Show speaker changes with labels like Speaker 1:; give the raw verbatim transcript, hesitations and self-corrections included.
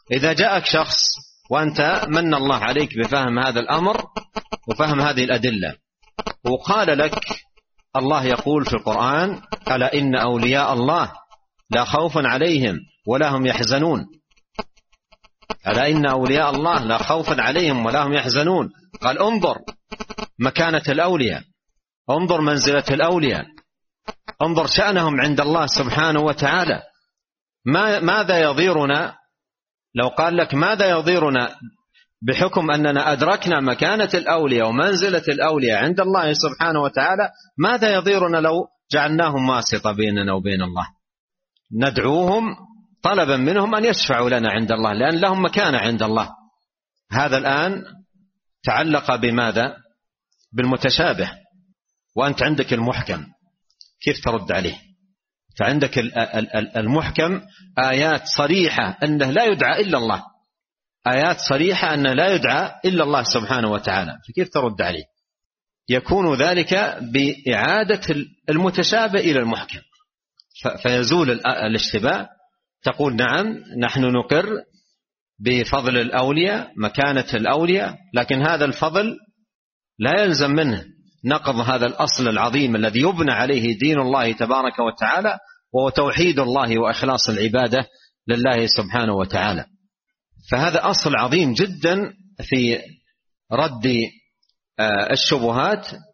Speaker 1: إذا جاءك شخص وأنت من الله عليك بفهم هذا الأمر وفهم هذه الأدلة، وقال لك الله يقول في القرآن: ألا إن أولياء الله لا خوف عليهم ولا هم يحزنون. ألا إن أولياء الله لا خوف عليهم ولا هم يحزنون. قال: انظر مكانة الأولياء، انظر منزلة الأولياء، انظر شأنهم عند الله سبحانه وتعالى. ما ماذا يضيرنا لو قال لك ماذا يضيرنا بحكم أننا أدركنا مكانة الأولياء ومنزلة الأولياء عند الله سبحانه وتعالى؟ ماذا يضيرنا لو جعلناهم واسطة بيننا وبين الله، ندعوهم طلبا منهم أن يشفعوا لنا عند الله، لأن لهم مكانة عند الله. هذا الآن تعلق بماذا؟ بالمتشابه، وأنت عندك المحكم، كيف ترد عليه؟ فعندك المحكم آيات صريحة أنه لا يدعى إلا الله، آيات صريحة أنه لا يدعى إلا الله سبحانه وتعالى، فكيف ترد عليه؟ يكون ذلك بإعادة المتشابه إلى المحكم، فيزول الاشتباه. تقول: نعم نحن نقر بفضل الأولياء، مكانة الأولياء، لكن هذا الفضل لا يلزم منه نقض هذا الأصل العظيم الذي يبنى عليه دين الله تبارك وتعالى، وهو توحيد الله وإخلاص العبادة لله سبحانه وتعالى. فهذا أصل عظيم جدا في رد الشبهات